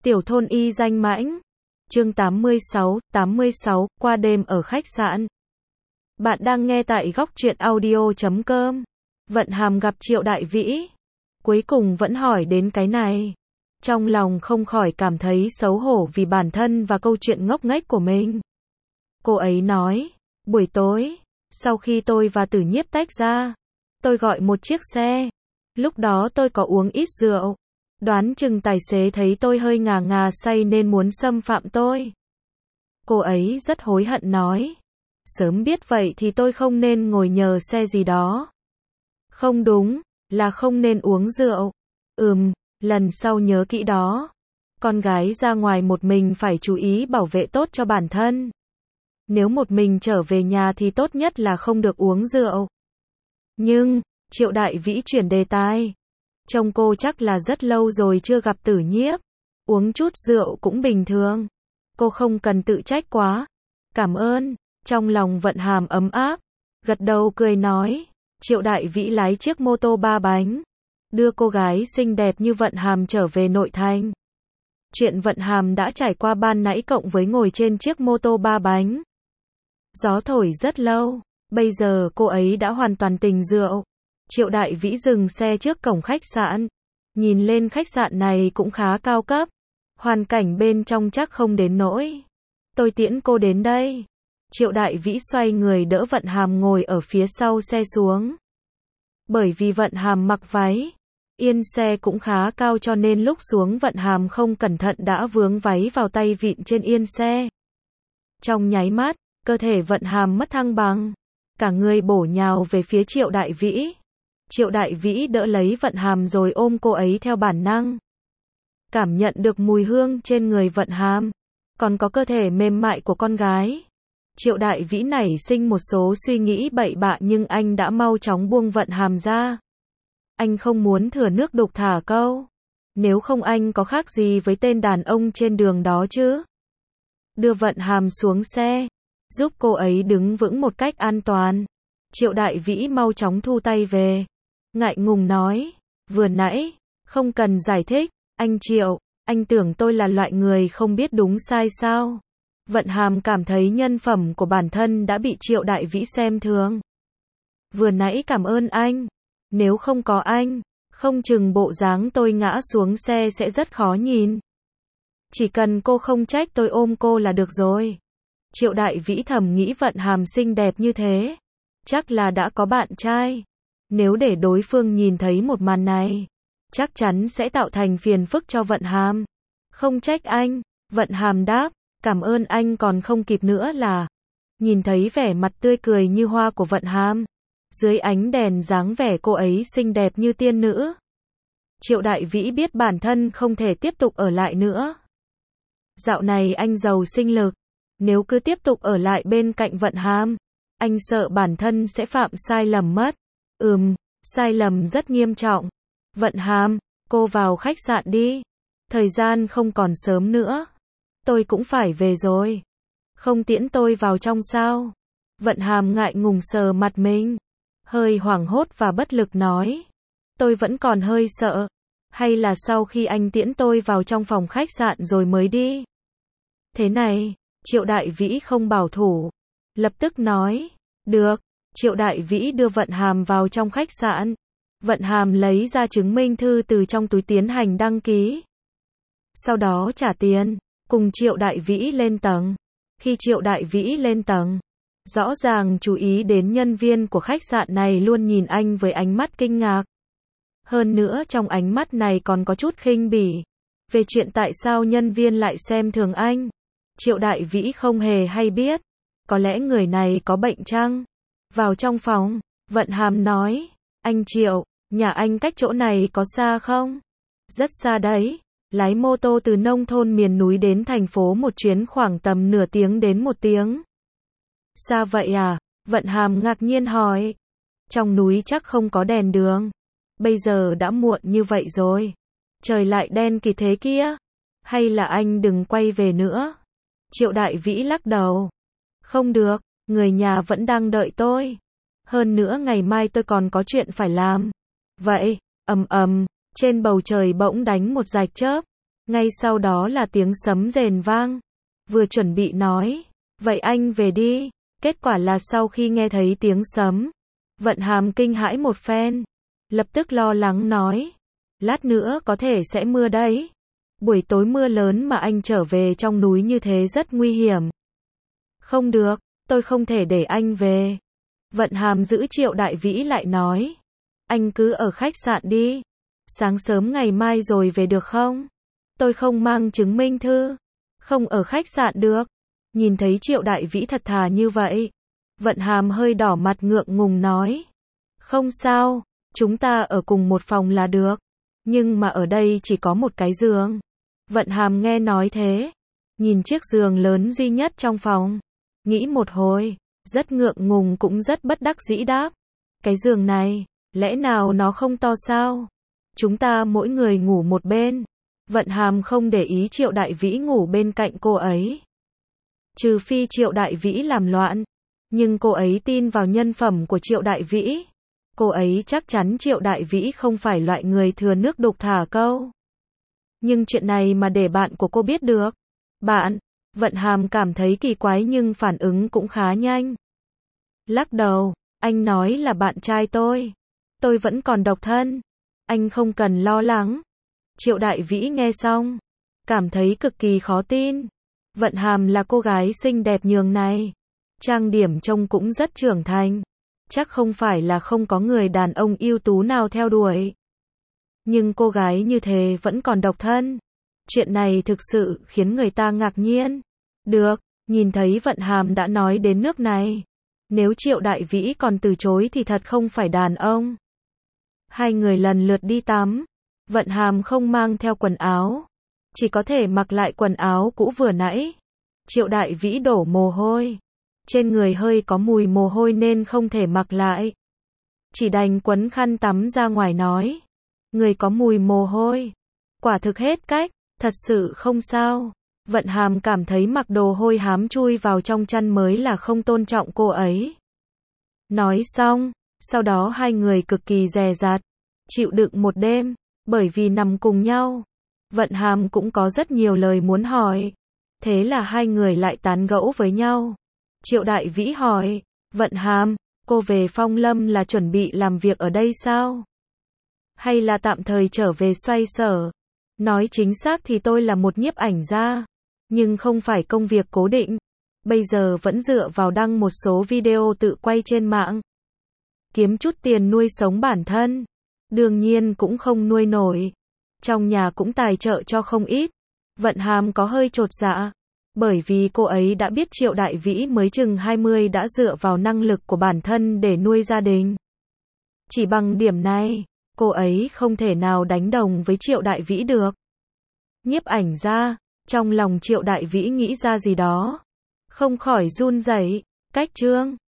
Tiểu thôn y danh mãnh. Chương 86, qua đêm ở khách sạn. Bạn đang nghe tại góc truyện audio.com. Vận Hàm gặp Triệu Đại Vĩ. Cuối cùng vẫn hỏi đến cái này. Trong lòng không khỏi cảm thấy xấu hổ vì bản thân và câu chuyện ngốc nghếch của mình. Cô ấy nói, buổi tối, sau khi tôi và Tử Nhiếp tách ra, tôi gọi một chiếc xe. Lúc đó tôi có uống ít rượu. Đoán chừng tài xế thấy tôi hơi ngà ngà say nên muốn xâm phạm tôi. Cô ấy rất hối hận nói. Sớm biết vậy thì tôi không nên ngồi nhờ xe gì đó. Không đúng, là không nên uống rượu. Lần sau nhớ kỹ đó. Con gái ra ngoài một mình phải chú ý bảo vệ tốt cho bản thân. Nếu một mình trở về nhà thì tốt nhất là không được uống rượu. Nhưng, Triệu Đại Vĩ chuyển đề tài. Trông cô chắc là rất lâu rồi chưa gặp Tử Nhiếp. Uống chút rượu cũng bình thường. Cô không cần tự trách quá. Cảm ơn. Trong lòng Vận Hàm ấm áp. Gật đầu cười nói. Triệu Đại Vĩ lái chiếc mô tô 3 bánh. Đưa cô gái xinh đẹp như Vận Hàm trở về nội thành. Chuyện Vận Hàm đã trải qua ban nãy cộng với ngồi trên chiếc mô tô 3 bánh. Gió thổi rất lâu. Bây giờ cô ấy đã hoàn toàn tỉnh rượu. Triệu Đại Vĩ dừng xe trước cổng khách sạn. Nhìn lên khách sạn này cũng khá cao cấp. Hoàn cảnh bên trong chắc không đến nỗi. Tôi tiễn cô đến đây. Triệu Đại Vĩ xoay người đỡ Vận Hàm ngồi ở phía sau xe xuống. Bởi vì Vận Hàm mặc váy, yên xe cũng khá cao cho nên lúc xuống Vận Hàm không cẩn thận đã vướng váy vào tay vịn trên yên xe. Trong nháy mắt, cơ thể Vận Hàm mất thăng bằng. Cả người bổ nhào về phía Triệu Đại Vĩ. Triệu Đại Vĩ đỡ lấy Vận Hàm rồi ôm cô ấy theo bản năng. Cảm nhận được mùi hương trên người Vận Hàm, còn có cơ thể mềm mại của con gái. Triệu Đại Vĩ nảy sinh một số suy nghĩ bậy bạ nhưng anh đã mau chóng buông Vận Hàm ra. Anh không muốn thừa nước đục thả câu. Nếu không anh có khác gì với tên đàn ông trên đường đó chứ. Đưa Vận Hàm xuống xe, giúp cô ấy đứng vững một cách an toàn. Triệu Đại Vĩ mau chóng thu tay về. Ngại ngùng nói, vừa nãy, không cần giải thích, anh Triệu, anh tưởng tôi là loại người không biết đúng sai sao? Vận Hàm cảm thấy nhân phẩm của bản thân đã bị Triệu Đại Vĩ xem thường. Vừa nãy cảm ơn anh, nếu không có anh, không chừng bộ dáng tôi ngã xuống xe sẽ rất khó nhìn. Chỉ cần cô không trách tôi ôm cô là được rồi. Triệu Đại Vĩ thầm nghĩ Vận Hàm xinh đẹp như thế, chắc là đã có bạn trai. Nếu để đối phương nhìn thấy một màn này, chắc chắn sẽ tạo thành phiền phức cho Vận Hàm. Không trách anh, Vận Hàm đáp, cảm ơn anh còn không kịp nữa là. Nhìn thấy vẻ mặt tươi cười như hoa của Vận Hàm, dưới ánh đèn dáng vẻ cô ấy xinh đẹp như tiên nữ. Triệu Đại Vĩ biết bản thân không thể tiếp tục ở lại nữa. Dạo này anh giàu sinh lực, nếu cứ tiếp tục ở lại bên cạnh Vận Hàm, anh sợ bản thân sẽ phạm sai lầm mất. Sai lầm rất nghiêm trọng. Vận Hàm, cô vào khách sạn đi. Thời gian không còn sớm nữa. Tôi cũng phải về rồi. Không tiễn tôi vào trong sao? Vận Hàm ngại ngùng sờ mặt mình. Hơi hoảng hốt và bất lực nói. Tôi vẫn còn hơi sợ. Hay là sau khi anh tiễn tôi vào trong phòng khách sạn rồi mới đi? Thế này, Triệu Đại Vĩ không bảo thủ. Lập tức nói. Được. Triệu Đại Vĩ đưa Vận Hàm vào trong khách sạn. Vận Hàm lấy ra chứng minh thư từ trong túi tiến hành đăng ký. Sau đó trả tiền, cùng Triệu Đại Vĩ lên tầng. Khi Triệu Đại Vĩ lên tầng, rõ ràng chú ý đến nhân viên của khách sạn này luôn nhìn anh với ánh mắt kinh ngạc. Hơn nữa trong ánh mắt này còn có chút khinh bỉ. Về chuyện tại sao nhân viên lại xem thường anh. Triệu Đại Vĩ không hề hay biết. Có lẽ người này có bệnh chăng? Vào trong phòng, Vận Hàm nói, anh Triệu, nhà anh cách chỗ này có xa không? Rất xa đấy, lái mô tô từ nông thôn miền núi đến thành phố một chuyến khoảng tầm nửa tiếng đến 1 tiếng. Xa vậy à? Vận Hàm ngạc nhiên hỏi. Trong núi chắc không có đèn đường. Bây giờ đã muộn như vậy rồi. Trời lại đen kịt thế kia. Hay là anh đừng quay về nữa? Triệu Đại Vĩ lắc đầu. Không được. Người nhà vẫn đang đợi tôi. Hơn nữa ngày mai tôi còn có chuyện phải làm. Vậy, trên bầu trời bỗng đánh một rạch chớp. Ngay sau đó là tiếng sấm rền vang. Vừa chuẩn bị nói, vậy anh về đi. Kết quả là sau khi nghe thấy tiếng sấm, Vận Hàm kinh hãi một phen. Lập tức lo lắng nói, lát nữa có thể sẽ mưa đấy. Buổi tối mưa lớn mà anh trở về trong núi như thế rất nguy hiểm. Không được, tôi không thể để anh về. Vận Hàm giữ Triệu Đại Vĩ lại nói, anh cứ ở khách sạn đi. Sáng sớm ngày mai rồi về được không? Tôi không mang chứng minh thư. Không ở khách sạn được. Nhìn thấy Triệu Đại Vĩ thật thà như vậy, Vận Hàm hơi đỏ mặt ngượng ngùng nói, không sao, chúng ta ở cùng một phòng là được. Nhưng mà ở đây chỉ có một cái giường. Vận Hàm nghe nói thế, nhìn chiếc giường lớn duy nhất trong phòng, nghĩ một hồi, rất ngượng ngùng cũng rất bất đắc dĩ đáp, cái giường này, lẽ nào nó không to sao? Chúng ta mỗi người ngủ một bên. Vận Hàm không để ý Triệu Đại Vĩ ngủ bên cạnh cô ấy. Trừ phi Triệu Đại Vĩ làm loạn. Nhưng cô ấy tin vào nhân phẩm của Triệu Đại Vĩ. Cô ấy chắc chắn Triệu Đại Vĩ không phải loại người thừa nước đục thả câu. Nhưng chuyện này mà để bạn của cô biết được. Bạn, Vận Hàm cảm thấy kỳ quái nhưng phản ứng cũng khá nhanh. Lắc đầu, anh nói là bạn trai tôi. Tôi vẫn còn độc thân. Anh không cần lo lắng. Triệu Đại Vĩ nghe xong, cảm thấy cực kỳ khó tin. Vận Hàm là cô gái xinh đẹp nhường này. Trang điểm trông cũng rất trưởng thành. Chắc không phải là không có người đàn ông ưu tú nào theo đuổi. Nhưng cô gái như thế vẫn còn độc thân. Chuyện này thực sự khiến người ta ngạc nhiên. Được, nhìn thấy Vận Hàm đã nói đến nước này. Nếu Triệu Đại Vĩ còn từ chối thì thật không phải đàn ông. Hai người lần lượt đi tắm. Vận Hàm không mang theo quần áo. Chỉ có thể mặc lại quần áo cũ vừa nãy. Triệu Đại Vĩ đổ mồ hôi. Trên người hơi có mùi mồ hôi nên không thể mặc lại. Chỉ đành quấn khăn tắm ra ngoài nói. Người có mùi mồ hôi. Quả thực hết cách, thật sự không sao. Vận Hàm cảm thấy mặc đồ hôi hám chui vào trong chăn mới là không tôn trọng cô ấy. Nói xong, sau đó hai người cực kỳ dè dặt, chịu đựng một đêm, bởi vì nằm cùng nhau. Vận Hàm cũng có rất nhiều lời muốn hỏi. Thế là hai người lại tán gẫu với nhau. Triệu Đại Vĩ hỏi, Vận Hàm, cô về Phong Lâm là chuẩn bị làm việc ở đây sao? Hay là tạm thời trở về xoay sở? Nói chính xác thì tôi là một nhiếp ảnh gia, nhưng không phải công việc cố định. Bây giờ vẫn dựa vào đăng một số video tự quay trên mạng. Kiếm chút tiền nuôi sống bản thân. Đương nhiên cũng không nuôi nổi. Trong nhà cũng tài trợ cho không ít. Vận Hàm có hơi chột dạ. Bởi vì cô ấy đã biết Triệu Đại Vĩ mới chừng 20 đã dựa vào năng lực của bản thân để nuôi gia đình. Chỉ bằng điểm này, cô ấy không thể nào đánh đồng với Triệu Đại Vĩ được. Nhiếp ảnh gia, trong lòng Triệu Đại Vĩ nghĩ ra gì đó. Không khỏi run rẩy. Cách chương